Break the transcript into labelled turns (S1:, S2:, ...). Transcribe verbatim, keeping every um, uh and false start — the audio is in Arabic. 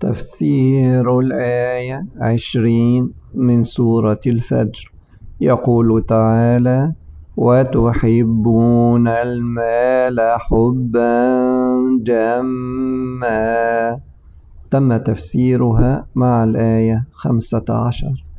S1: تفسير الآية عشرين من سورة الفجر. يقول تعالى: وتحبون المال حبا جما. تم تفسيرها مع الآية خمسة عشر.